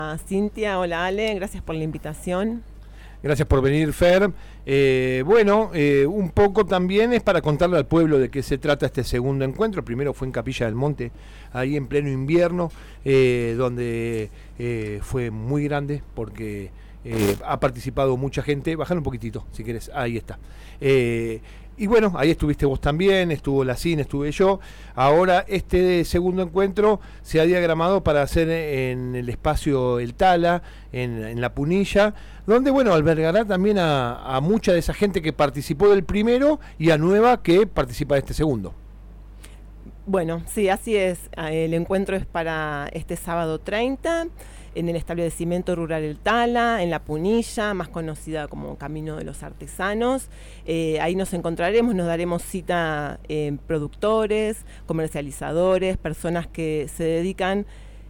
Cintia, hola Ale, gracias por la invitación. Gracias por venir, Fer. Un poco también es para contarle al pueblo de qué se trata este segundo encuentro. Primero fue en Capilla del Monte, ahí en pleno invierno, donde fue muy grande porque ha participado mucha gente. Bajar un poquitito, si quieres, ahí está. Y bueno, ahí estuviste vos también, estuvo la CIN, estuve yo. Ahora este segundo encuentro se ha diagramado para hacer en el espacio El Tala, en La Punilla, donde bueno, albergará también a mucha de esa gente que participó del primero y a nueva que participa de este segundo. Bueno, sí, así es. El encuentro es para este sábado 30 en el establecimiento rural El Tala, en La Punilla, más conocida como Camino de los Artesanos. Ahí nos encontraremos, nos daremos cita productores, comercializadores, personas que se dedican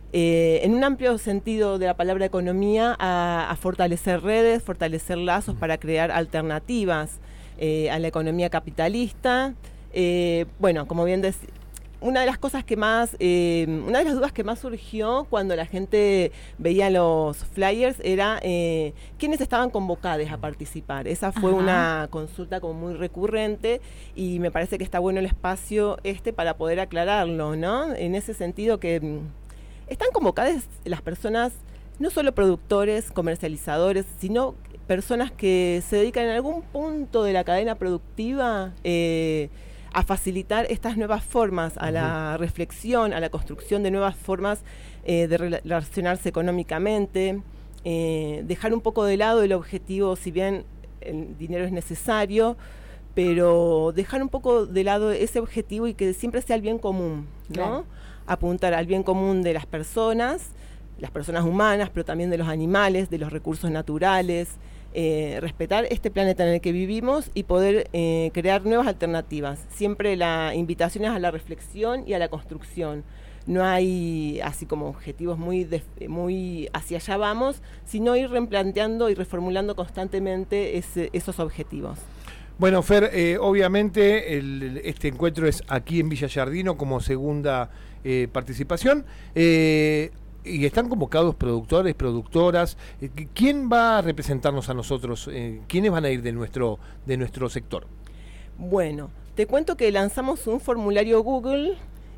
en un amplio sentido de la palabra economía a fortalecer redes, fortalecer lazos para crear alternativas a la economía capitalista. Como bien decía, una de las cosas que más, una de las dudas que más surgió cuando la gente veía los flyers era quiénes estaban convocados a participar. Esa fue una consulta como muy recurrente y me parece que está bueno el espacio para poder aclararlo, ¿no? En ese sentido que están convocadas las personas, no solo productores, comercializadores, sino personas que se dedican en algún punto de la cadena productiva a facilitar estas nuevas formas, a la reflexión, a la construcción de nuevas formas de relacionarse económicamente, dejar un poco de lado el objetivo, si bien el dinero es necesario, pero dejar un poco de lado ese objetivo y que siempre sea el bien común, ¿no? Claro. Apuntar al bien común de las personas humanas, pero también de los animales, de los recursos naturales, respetar este planeta en el que vivimos y poder crear nuevas alternativas. Siempre la invitación es a la reflexión y a la construcción. No hay así como objetivos muy hacia allá vamos, sino ir replanteando y reformulando constantemente esos objetivos. Bueno, Fer, obviamente este encuentro es aquí en Villa Giardino como segunda participación. Y están convocados productores, productoras. ¿Quién va a representarnos a nosotros? ¿Quiénes van a ir de nuestro sector? Bueno, te cuento que lanzamos un formulario Google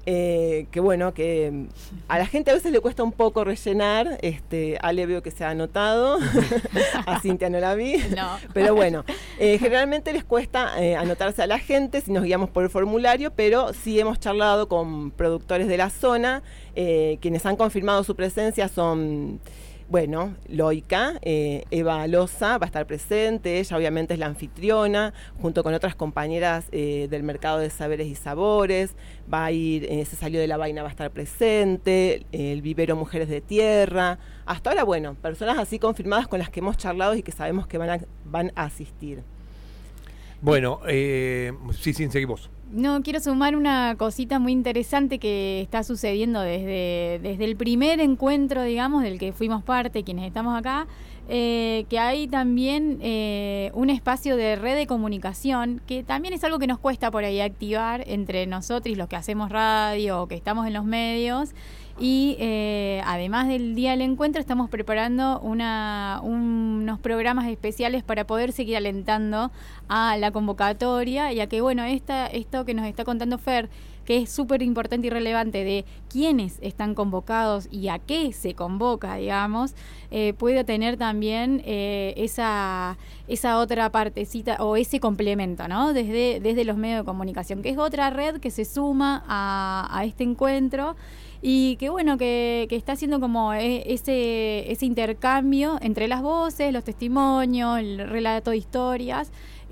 que a la gente a veces le cuesta un poco rellenar. Ale veo que se ha anotado, a Cintia no la vi, no. Pero bueno, generalmente les cuesta anotarse a la gente si nos guiamos por el formulario, pero sí hemos charlado con productores de la zona, quienes han confirmado su presencia son... Bueno, Loica, Eva Loza va a estar presente, ella obviamente es la anfitriona, junto con otras compañeras del mercado de saberes y sabores, va a ir, Se Salió de la Vaina va a estar presente, el vivero Mujeres de Tierra, hasta ahora, bueno, personas así confirmadas con las que hemos charlado y que sabemos que van a asistir. Bueno, sí, seguimos. No, quiero sumar una cosita muy interesante que está sucediendo desde el primer encuentro, digamos, del que fuimos parte, quienes estamos acá, que hay también un espacio de red de comunicación, que también es algo que nos cuesta por ahí activar entre nosotros, los que hacemos radio o que estamos en los medios. Y además del día del encuentro estamos preparando unos programas especiales para poder seguir alentando a la convocatoria y a que, bueno, esto que nos está contando Fer, que es súper importante y relevante de quiénes están convocados y a qué se convoca, digamos, puede tener también esa otra partecita o ese complemento, ¿no? Desde los medios de comunicación, que es otra red que se suma a este encuentro. Y que bueno, que está haciendo como ese intercambio entre las voces, los testimonios, el relato de historias.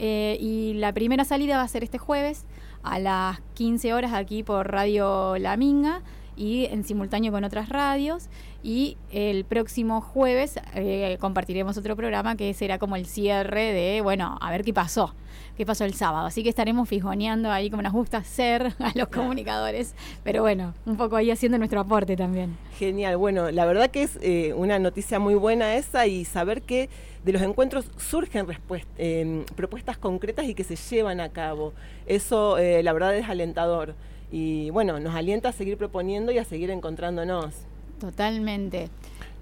Y la primera salida va a ser este jueves a las 15 horas aquí por Radio La Minga y en simultáneo con otras radios. Y el próximo jueves compartiremos otro programa que será como el cierre de, bueno, a ver qué pasó el sábado. Así que estaremos fijoneando ahí como nos gusta hacer a los comunicadores. Pero bueno, un poco ahí haciendo nuestro aporte también. Genial, bueno, la verdad que es una noticia muy buena esa y saber que de los encuentros surgen propuestas concretas y que se llevan a cabo. Eso la verdad es alentador. Y bueno, nos alienta a seguir proponiendo y a seguir encontrándonos. Totalmente.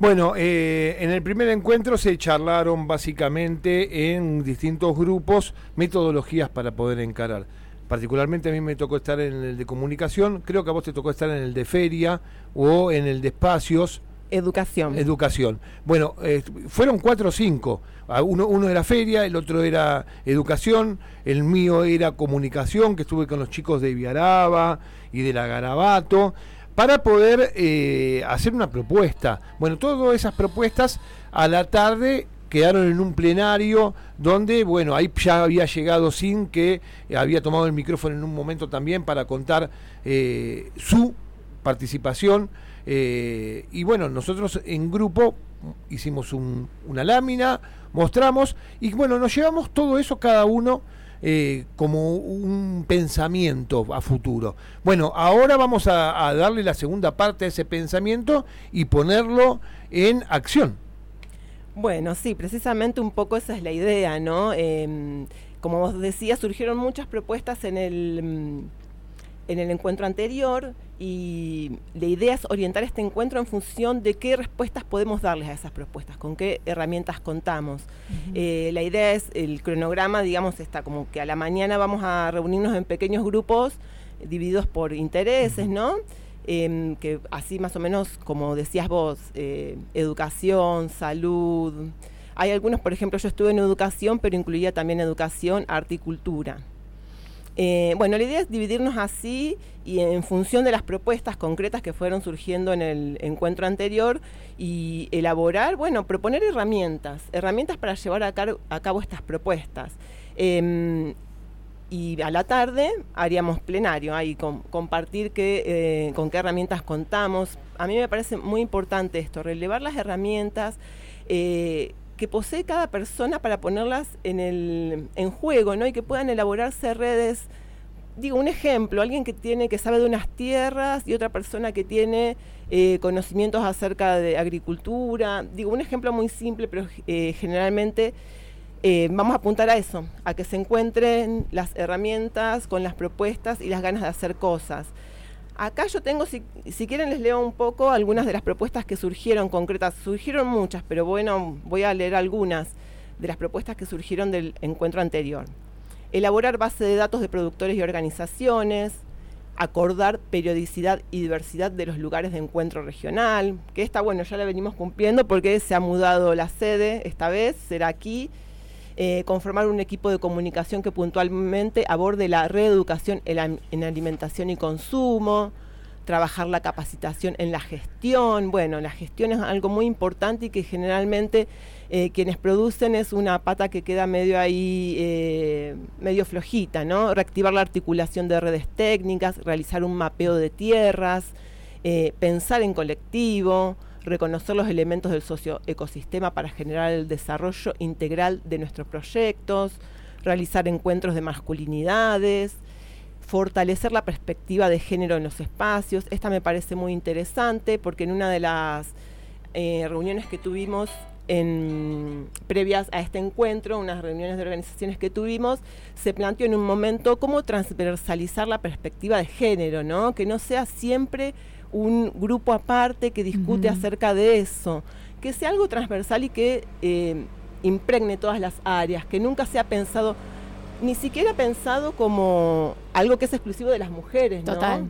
Bueno, en el primer encuentro se charlaron básicamente en distintos grupos metodologías para poder encarar. Particularmente a mí me tocó estar en el de comunicación, creo que a vos te tocó estar en el de feria o en el de espacios. Educación. Bueno, fueron 4 o 5. Uno era feria, el otro era educación, el mío era comunicación, que estuve con los chicos de Iviaraba y de la Garabato, para poder hacer una propuesta. Bueno, todas esas propuestas a la tarde quedaron en un plenario donde, bueno, ahí ya había llegado Sin, que había tomado el micrófono en un momento también para contar su participación. Y bueno, nosotros en grupo hicimos una lámina, mostramos y bueno, nos llevamos todo eso cada uno como un pensamiento a futuro. Bueno, ahora vamos a darle la segunda parte a ese pensamiento y ponerlo en acción. Bueno, sí, precisamente un poco esa es la idea, ¿no? Como vos decías, surgieron muchas propuestas en el encuentro anterior y la idea es orientar este encuentro en función de qué respuestas podemos darles a esas propuestas, con qué herramientas contamos. La idea es, el cronograma, digamos, está como que a la mañana vamos a reunirnos en pequeños grupos divididos por intereses, ¿no? Que así más o menos, como decías vos, educación, salud. Hay algunos, por ejemplo, yo estuve en educación, pero incluía también educación, arte y cultura. Bueno, la idea es dividirnos así y en función de las propuestas concretas que fueron surgiendo en el encuentro anterior y elaborar, bueno, proponer herramientas para llevar a cabo estas propuestas. Y a la tarde haríamos plenario, ahí compartir con qué herramientas contamos. A mí me parece muy importante esto, relevar las herramientas que posee cada persona para ponerlas en juego, ¿no? Y que puedan elaborarse redes. Digo, un ejemplo, alguien que sabe de unas tierras y otra persona que tiene conocimientos acerca de agricultura. Digo, un ejemplo muy simple, pero generalmente vamos a apuntar a eso, a que se encuentren las herramientas con las propuestas y las ganas de hacer cosas. Acá yo tengo, si quieren les leo un poco algunas de las propuestas que surgieron concretas. Surgieron muchas, pero bueno, voy a leer algunas de las propuestas que surgieron del encuentro anterior. Elaborar base de datos de productores y organizaciones, acordar periodicidad y diversidad de los lugares de encuentro regional, que esta, bueno, ya la venimos cumpliendo porque se ha mudado la sede, esta vez será aquí. Conformar un equipo de comunicación que puntualmente aborde la reeducación en alimentación y consumo, trabajar la capacitación en la gestión. Bueno, la gestión es algo muy importante y que generalmente quienes producen es una pata que queda medio ahí, medio flojita, ¿no? Reactivar la articulación de redes técnicas, realizar un mapeo de tierras, pensar en colectivo, reconocer los elementos del socioecosistema para generar el desarrollo integral de nuestros proyectos, realizar encuentros de masculinidades, fortalecer la perspectiva de género en los espacios. Esta me parece muy interesante porque en una de las reuniones que tuvimos previas a este encuentro, unas reuniones de organizaciones que tuvimos, se planteó en un momento cómo transversalizar la perspectiva de género, ¿no? Que no sea siempre un grupo aparte que discute acerca de eso, que sea algo transversal y que impregne todas las áreas, que nunca sea pensado, ni siquiera pensado como algo que es exclusivo de las mujeres, ¿no? Total.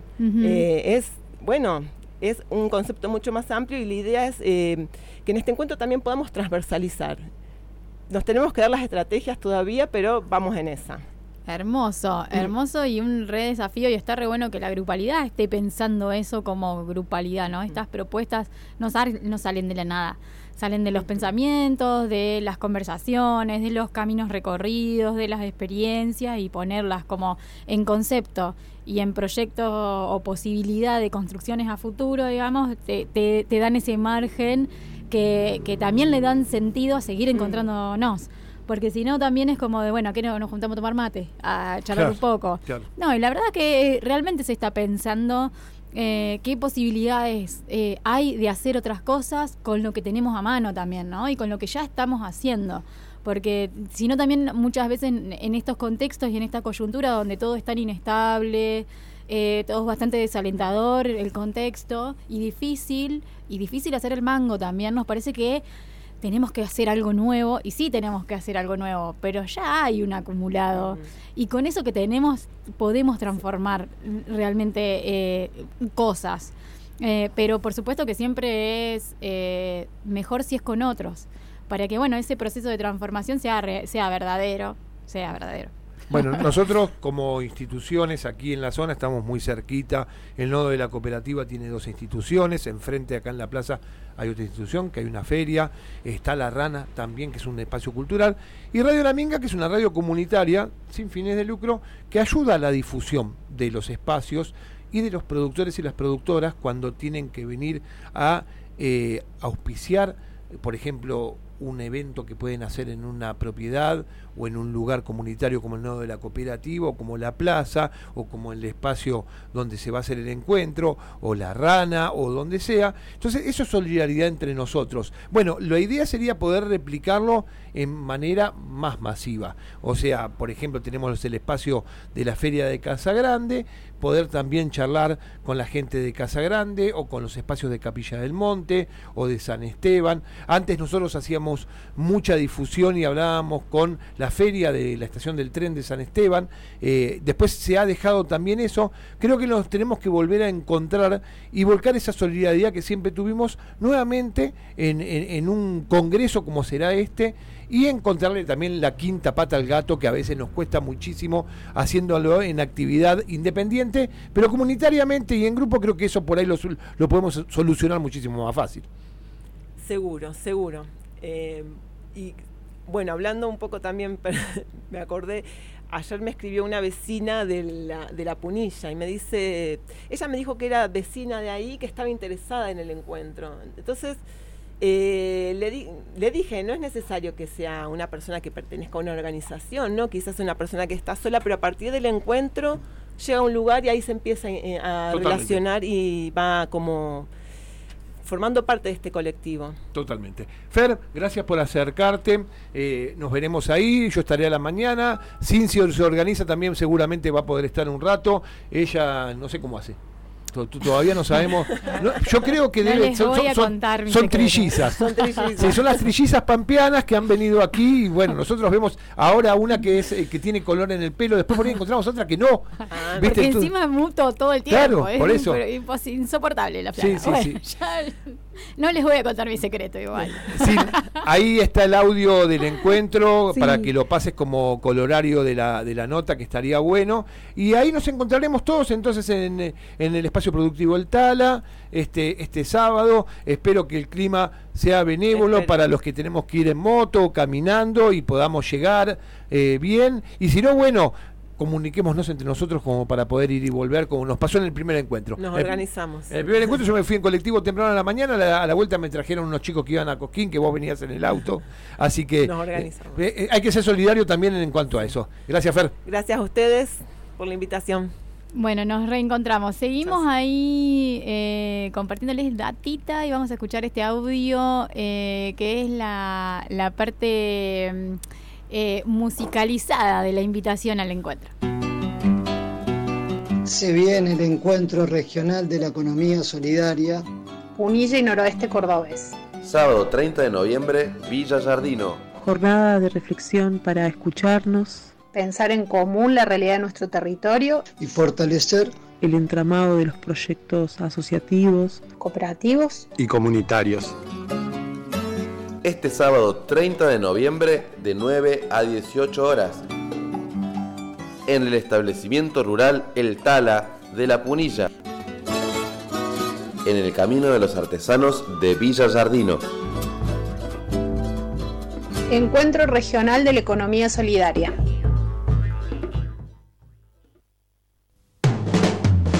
Es un concepto mucho más amplio y la idea es que en este encuentro también podamos transversalizar. Nos tenemos que dar las estrategias todavía, pero vamos en esa. Hermoso y un re desafío, y está re bueno que la grupalidad esté pensando eso como grupalidad, ¿no? Estas propuestas no salen de la nada, salen de los pensamientos, de las conversaciones, de los caminos recorridos, de las experiencias, y ponerlas como en concepto y en proyectos o posibilidad de construcciones a futuro, digamos, te dan ese margen que también le dan sentido a seguir encontrándonos. Porque si no también es como de, bueno, ¿a qué nos juntamos a tomar mate? A charlar un poco. Claro. No, y la verdad que realmente se está pensando qué posibilidades hay de hacer otras cosas con lo que tenemos a mano también, ¿no? Y con lo que ya estamos haciendo. Porque si no también muchas veces en estos contextos y en esta coyuntura donde todo es tan inestable, todo es bastante desalentador el contexto y difícil hacer el mango también. Nos parece que tenemos que hacer algo nuevo, y sí tenemos que hacer algo nuevo, pero ya hay un acumulado, y con eso que tenemos podemos transformar realmente cosas, pero por supuesto que siempre es mejor si es con otros, para que ese proceso de transformación sea verdadero. Bueno, nosotros como instituciones aquí en la zona estamos muy cerquita. El nodo de la cooperativa tiene 2 instituciones. Enfrente, acá en la plaza, hay otra institución, que hay una feria. Está La Rana también, que es un espacio cultural. Y Radio La Minga, que es una radio comunitaria, sin fines de lucro, que ayuda a la difusión de los espacios y de los productores y las productoras cuando tienen que venir a auspiciar, por ejemplo, un evento que pueden hacer en una propiedad o en un lugar comunitario como el nodo de la cooperativa, o como la plaza, o como el espacio donde se va a hacer el encuentro, o La Rana, o donde sea. Entonces, eso es solidaridad entre nosotros. Bueno, la idea sería poder replicarlo en manera más masiva. O sea, por ejemplo, tenemos el espacio de la Feria de Casa Grande, poder también charlar con la gente de Casa Grande, o con los espacios de Capilla del Monte, o de San Esteban. Antes nosotros hacíamos mucha difusión y hablábamos con la feria de la estación del tren de San Esteban. Después se ha dejado también eso. Creo que nos tenemos que volver a encontrar y volcar esa solidaridad que siempre tuvimos nuevamente en un congreso como será este, y encontrarle también la quinta pata al gato, que a veces nos cuesta muchísimo haciéndolo en actividad independiente, pero comunitariamente y en grupo. Creo que eso por ahí lo podemos solucionar muchísimo más fácil. Seguro. Y bueno, hablando un poco también, me acordé, ayer me escribió una vecina de la Punilla y ella me dijo que era vecina de ahí, que estaba interesada en el encuentro. Entonces le dije, no es necesario que sea una persona que pertenezca a una organización, ¿no? Quizás una persona que está sola, pero a partir del encuentro llega a un lugar y ahí se empieza a relacionar y va como formando parte de este colectivo. Totalmente. Fer, gracias por acercarte. Nos veremos ahí. Yo estaré a la mañana. Cincy se organiza también, seguramente va a poder estar un rato. Ella, no sé cómo hace. Todavía no sabemos. No, yo creo que son trillizas. Sí, son las trillizas pampeanas que han venido aquí. Y bueno, nosotros vemos ahora una que tiene color en el pelo. Después por ahí encontramos otra que no. Porque encima muto todo el tiempo. Claro, por eso. Es insoportable la plana. Sí. No les voy a contar mi secreto igual. Sí, ahí está el audio del encuentro, para que lo pases como colorario de la nota, que estaría bueno. Y ahí nos encontraremos todos entonces en el espacio productivo El Tala este sábado. Espero que el clima sea benévolo para los que tenemos que ir en moto, caminando, y podamos llegar bien. Y si no, bueno, comuniquémonos entre nosotros como para poder ir y volver, como nos pasó en el primer encuentro. Nos organizamos. En el primer encuentro yo me fui en colectivo temprano a la mañana, a la vuelta me trajeron unos chicos que iban a Cosquín, que vos venías en el auto, así que nos organizamos. Hay que ser solidario también en cuanto a eso. Gracias, Fer. Gracias a ustedes por la invitación. Bueno, nos reencontramos. Seguimos ahí compartiéndoles datita, y vamos a escuchar este audio que es la parte musicalizada de la invitación al encuentro. Se viene el encuentro regional de la economía solidaria. Punilla y Noroeste Cordobés. Sábado 30 de noviembre, Villa Giardino. Jornada de reflexión para escucharnos, pensar en común la realidad de nuestro territorio y fortalecer el entramado de los proyectos asociativos, cooperativos y comunitarios. Este sábado 30 de noviembre, de 9 a 18 horas, en el establecimiento rural El Tala de La Punilla, en el Camino de los Artesanos de Villa Giardino. Encuentro Regional de la Economía Solidaria.